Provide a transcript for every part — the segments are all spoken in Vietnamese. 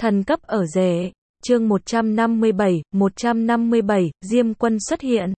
Thần cấp ở rể. Chương 157, Diêm Quân xuất hiện.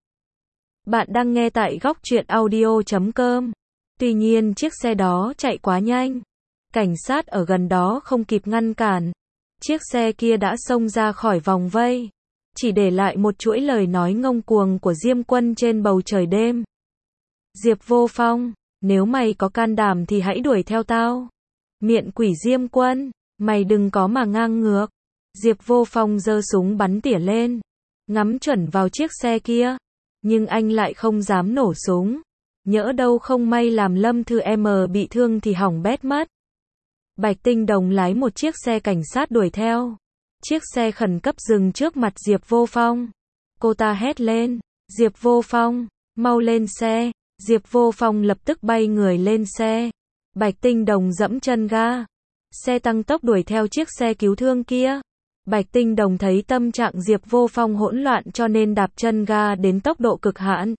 Bạn đang nghe tại góc truyện audio.com. Tuy nhiên chiếc xe đó chạy quá nhanh. Cảnh sát ở gần đó không kịp ngăn cản. Chiếc xe kia đã xông ra khỏi vòng vây. Chỉ để lại một chuỗi lời nói ngông cuồng của Diêm Quân trên bầu trời đêm. Diệp Vô Phong, nếu mày có can đảm thì hãy đuổi theo tao. Miện quỷ Diêm Quân, mày đừng có mà ngang ngược. Diệp Vô Phong giơ súng bắn tỉa lên, ngắm chuẩn vào chiếc xe kia. Nhưng anh lại không dám nổ súng. Nhỡ đâu không may làm Lâm Thư M bị thương thì hỏng bét mất. Bạch Tinh Đồng lái một chiếc xe cảnh sát đuổi theo. Chiếc xe khẩn cấp dừng trước mặt Diệp Vô Phong. Cô ta hét lên, Diệp Vô Phong, mau lên xe. Diệp Vô Phong lập tức bay người lên xe. Bạch Tinh Đồng giẫm chân ga. Xe tăng tốc đuổi theo chiếc xe cứu thương kia. Bạch Tinh Đồng thấy tâm trạng Diệp Vô Phong hỗn loạn cho nên đạp chân ga đến tốc độ cực hạn.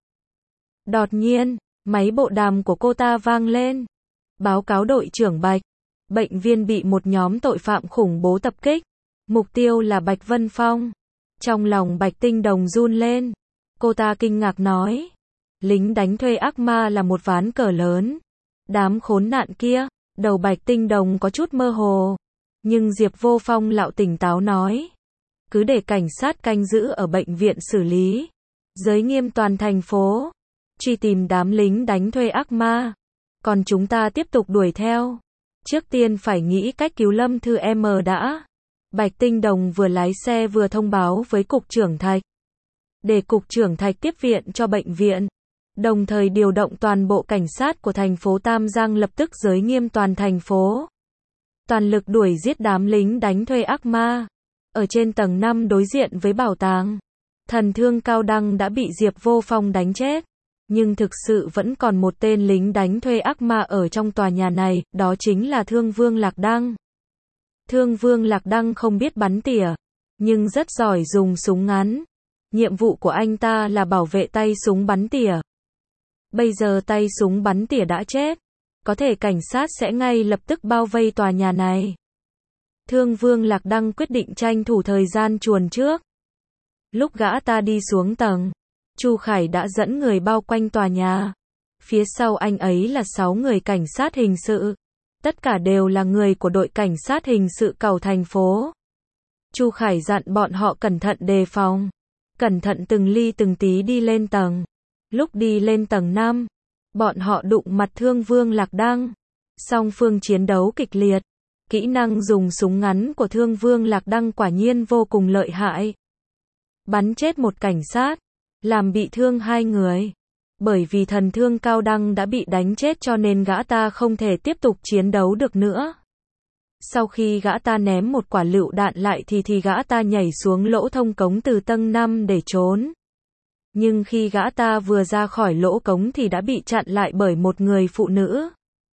Đột nhiên, máy bộ đàm của cô ta vang lên. Báo cáo đội trưởng Bạch. Bệnh viện bị một nhóm tội phạm khủng bố tập kích. Mục tiêu là Bạch Vân Phong. Trong lòng Bạch Tinh Đồng run lên. Cô ta kinh ngạc nói. Lính đánh thuê ác ma là một ván cờ lớn. Đám khốn nạn kia. Đầu Bạch Tinh Đồng có chút mơ hồ. Nhưng Diệp Vô Phong lão tỉnh táo nói. Cứ để cảnh sát canh giữ ở bệnh viện xử lý. Giới nghiêm toàn thành phố. Truy tìm đám lính đánh thuê ác ma. Còn chúng ta tiếp tục đuổi theo. Trước tiên phải nghĩ cách cứu Lâm Thư M đã. Bạch Tinh Đồng vừa lái xe vừa thông báo với Cục trưởng Thạch. Để Cục trưởng Thạch tiếp viện cho bệnh viện. Đồng thời điều động toàn bộ cảnh sát của thành phố Tam Giang lập tức giới nghiêm toàn thành phố. Toàn lực đuổi giết đám lính đánh thuê ác ma. Ở trên tầng 5 đối diện với bảo tàng. Thần thương Cao Đăng đã bị Diệp Vô Phong đánh chết. Nhưng thực sự vẫn còn một tên lính đánh thuê ác ma ở trong tòa nhà này, đó chính là Thương Vương Lạc Đăng. Thương Vương Lạc Đăng không biết bắn tỉa, nhưng rất giỏi dùng súng ngắn. Nhiệm vụ của anh ta là bảo vệ tay súng bắn tỉa. Bây giờ tay súng bắn tỉa đã chết. Có thể cảnh sát sẽ ngay lập tức bao vây tòa nhà này. Thương Vương Lạc Đăng quyết định tranh thủ thời gian chuồn trước. Lúc gã ta đi xuống tầng, Chu Khải đã dẫn người bao quanh tòa nhà. Phía sau anh ấy là 6 người cảnh sát hình sự. Tất cả đều là người của đội cảnh sát hình sự cầu thành phố. Chu Khải dặn bọn họ cẩn thận đề phòng. Cẩn thận từng ly từng tí đi lên tầng. Lúc đi lên tầng 5, bọn họ đụng mặt Thương Vương Lạc Đăng. Song phương chiến đấu kịch liệt. Kỹ năng dùng súng ngắn của Thương Vương Lạc Đăng quả nhiên vô cùng lợi hại. Bắn chết một cảnh sát, làm bị thương 2 người. Bởi vì thần thương Cao Đăng đã bị đánh chết cho nên gã ta không thể tiếp tục chiến đấu được nữa. Sau khi gã ta ném một quả lựu đạn lại thì gã ta nhảy xuống lỗ thông cống từ tầng 5 để trốn. Nhưng khi gã ta vừa ra khỏi lỗ cống thì đã bị chặn lại bởi một người phụ nữ.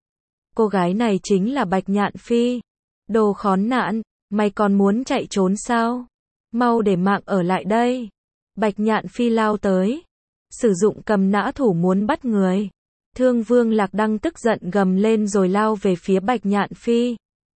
Cô gái này chính là Bạch Nhạn Phi. Đồ khốn nạn, mày còn muốn chạy trốn sao? Mau để mạng ở lại đây. Bạch Nhạn Phi lao tới. Sử dụng cầm nã thủ muốn bắt người. Thương Vương Lạc Đăng tức giận gầm lên rồi lao về phía Bạch Nhạn Phi.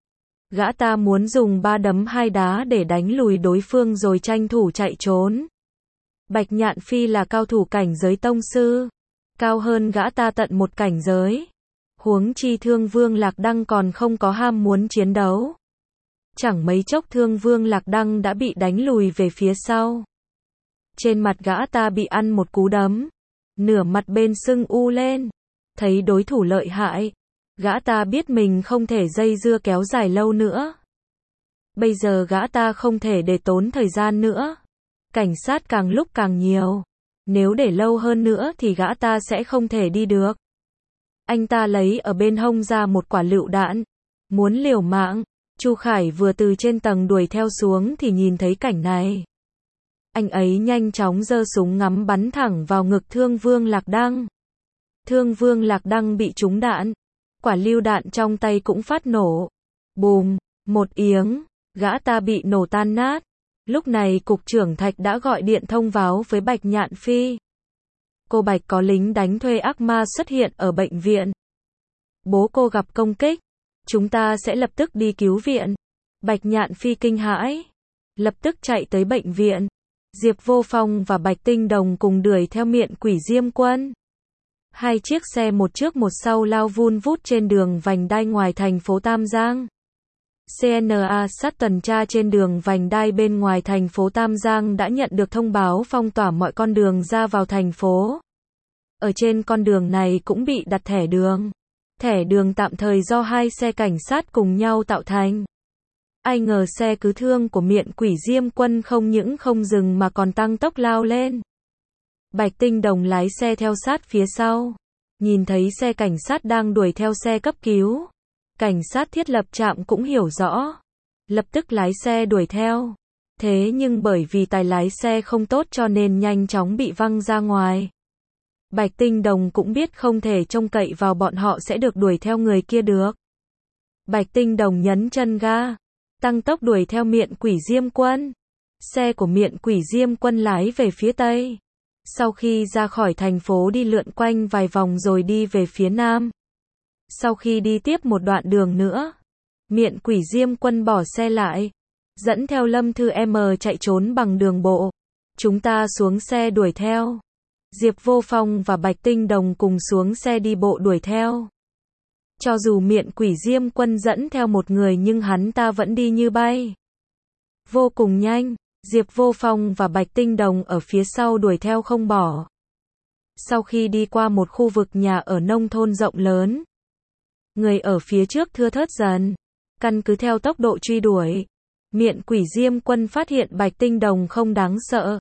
Gã ta muốn dùng 3 đấm 2 đá để đánh lùi đối phương rồi tranh thủ chạy trốn. Bạch Nhạn Phi là cao thủ cảnh giới tông sư. Cao hơn gã ta tận một cảnh giới. Huống chi Thương Vương Lạc Đăng còn không có ham muốn chiến đấu. Chẳng mấy chốc Thương Vương Lạc Đăng đã bị đánh lùi về phía sau. Trên mặt gã ta bị ăn một cú đấm. Nửa mặt bên sưng u lên. Thấy đối thủ lợi hại. Gã ta biết mình không thể dây dưa kéo dài lâu nữa. Bây giờ gã ta không thể để tốn thời gian nữa. Cảnh sát càng lúc càng nhiều. Nếu để lâu hơn nữa thì gã ta sẽ không thể đi được. Anh ta lấy ở bên hông ra một quả lựu đạn. Muốn liều mạng. Chu Khải vừa từ trên tầng đuổi theo xuống thì nhìn thấy cảnh này. Anh ấy nhanh chóng giơ súng ngắm bắn thẳng vào ngực Thương Vương Lạc Đăng. Thương Vương Lạc Đăng bị trúng đạn. Quả lựu đạn trong tay cũng phát nổ. Bùm, một tiếng, gã ta bị nổ tan nát. Lúc này Cục trưởng Thạch đã gọi điện thông báo với Bạch Nhạn Phi. Cô Bạch có lính đánh thuê ác ma xuất hiện ở bệnh viện. Bố cô gặp công kích. Chúng ta sẽ lập tức đi cứu viện. Bạch Nhạn Phi kinh hãi, lập tức chạy tới bệnh viện. Diệp Vô Phong và Bạch Tinh Đồng cùng đuổi theo Miện Quỷ Diêm Quân. Hai chiếc xe một trước một sau lao vun vút trên đường vành đai ngoài thành phố Tam Giang. CNA sát tuần tra trên đường vành đai bên ngoài thành phố Tam Giang đã nhận được thông báo phong tỏa mọi con đường ra vào thành phố. Ở trên con đường này cũng bị đặt thẻ đường. Thẻ đường tạm thời do hai xe cảnh sát cùng nhau tạo thành. Ai ngờ xe cứu thương của Miện Quỷ Diêm Quân không những không dừng mà còn tăng tốc lao lên. Bạch Tinh Đồng lái xe theo sát phía sau. Nhìn thấy xe cảnh sát đang đuổi theo xe cấp cứu. Cảnh sát thiết lập trạm cũng hiểu rõ. Lập tức lái xe đuổi theo. Thế nhưng bởi vì tài lái xe không tốt cho nên nhanh chóng bị văng ra ngoài. Bạch Tinh Đồng cũng biết không thể trông cậy vào bọn họ sẽ được đuổi theo người kia được. Bạch Tinh Đồng nhấn chân ga, tăng tốc đuổi theo Miện Quỷ Diêm Quân. Xe của Miện Quỷ Diêm Quân lái về phía tây. Sau khi ra khỏi thành phố đi lượn quanh vài vòng rồi đi về phía nam. Sau khi đi tiếp một đoạn đường nữa, Miện Quỷ Diêm Quân bỏ xe lại, dẫn theo Lâm Thư M chạy trốn bằng đường bộ. Chúng ta xuống xe đuổi theo. Diệp Vô Phong và Bạch Tinh Đồng cùng xuống xe đi bộ đuổi theo. Cho dù Miện Quỷ Diêm Quân dẫn theo một người nhưng hắn ta vẫn đi như bay. Vô cùng nhanh, Diệp Vô Phong và Bạch Tinh Đồng ở phía sau đuổi theo không bỏ. Sau khi đi qua một khu vực nhà ở nông thôn rộng lớn, người ở phía trước thưa thớt dần. Căn cứ theo tốc độ truy đuổi, Miện Quỷ Diêm Quân phát hiện Bạch Tinh Đồng không đáng sợ.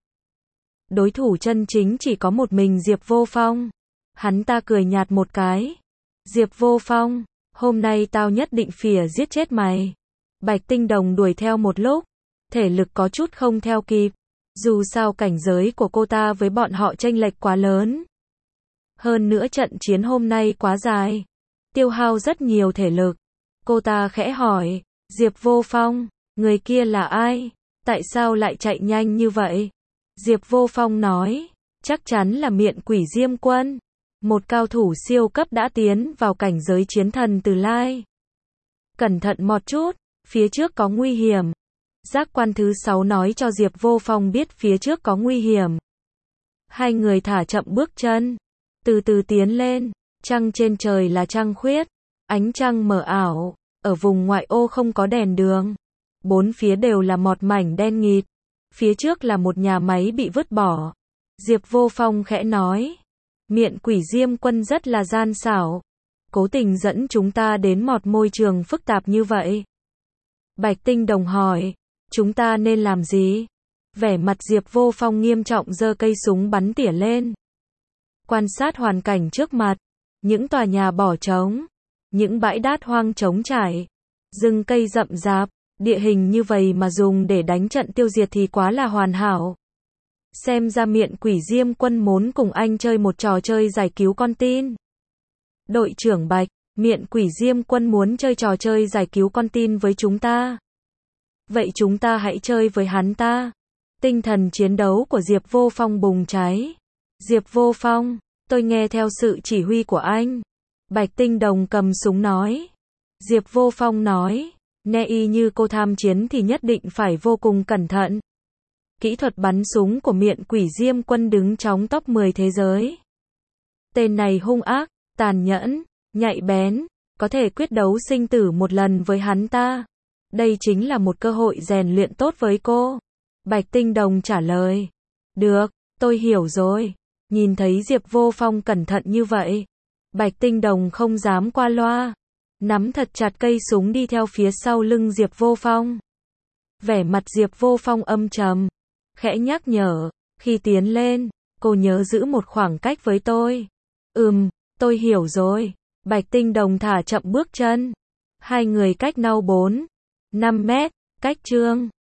Đối thủ chân chính chỉ có một mình Diệp Vô Phong. Hắn ta cười nhạt một cái. Diệp Vô Phong, hôm nay tao nhất định phỉa giết chết mày. Bạch Tinh Đồng đuổi theo một lúc, thể lực có chút không theo kịp. Dù sao cảnh giới của cô ta với bọn họ chênh lệch quá lớn. Hơn nữa trận chiến hôm nay quá dài, tiêu hao rất nhiều thể lực. Cô ta khẽ hỏi, Diệp Vô Phong, người kia là ai? Tại sao lại chạy nhanh như vậy? Diệp Vô Phong nói, chắc chắn là Miện Quỷ Diêm Quân. Một cao thủ siêu cấp đã tiến vào cảnh giới chiến thần từ lai. Cẩn thận một chút, phía trước có nguy hiểm. Giác quan thứ 6 nói cho Diệp Vô Phong biết phía trước có nguy hiểm. Hai người thả chậm bước chân, từ từ tiến lên. Trăng trên trời là trăng khuyết, ánh trăng mờ ảo, ở vùng ngoại ô không có đèn đường. Bốn phía đều là một mảnh đen nghịt. Phía trước là một nhà máy bị vứt bỏ. Diệp Vô Phong khẽ nói, Miện Quỷ Diêm Quân rất là gian xảo, cố tình dẫn chúng ta đến một môi trường phức tạp như vậy. Bạch Tinh Đồng hỏi, chúng ta nên làm gì? Vẻ mặt Diệp Vô Phong nghiêm trọng giơ cây súng bắn tỉa lên. Quan sát hoàn cảnh trước mặt, những tòa nhà bỏ trống, những bãi đát hoang trống trải, rừng cây rậm rạp, địa hình như vậy mà dùng để đánh trận tiêu diệt thì quá là hoàn hảo. Xem ra Miện Quỷ Diêm Quân muốn cùng anh chơi một trò chơi giải cứu con tin. Đội trưởng Bạch, Miện Quỷ Diêm Quân muốn chơi trò chơi giải cứu con tin với chúng ta. Vậy chúng ta hãy chơi với hắn ta. Tinh thần chiến đấu của Diệp Vô Phong bùng cháy. Diệp Vô Phong, tôi nghe theo sự chỉ huy của anh. Bạch Tinh Đồng cầm súng nói. Diệp Vô Phong nói, nè y như cô tham chiến thì nhất định phải vô cùng cẩn thận. Kỹ thuật bắn súng của Miện Quỷ Diêm Quân đứng trong top 10 thế giới. Tên này hung ác, tàn nhẫn, nhạy bén, có thể quyết đấu sinh tử một lần với hắn ta. Đây chính là một cơ hội rèn luyện tốt với cô. Bạch Tinh Đồng trả lời. Được, tôi hiểu rồi. Nhìn thấy Diệp Vô Phong cẩn thận như vậy, Bạch Tinh Đồng không dám qua loa. Nắm thật chặt cây súng đi theo phía sau lưng Diệp Vô Phong. Vẻ mặt Diệp Vô Phong âm trầm, khẽ nhắc nhở, khi tiến lên, cô nhớ giữ một khoảng cách với tôi. Tôi hiểu rồi. Bạch Tinh Đồng thả chậm bước chân. Hai người cách nhau 4, 5 mét, cách chương.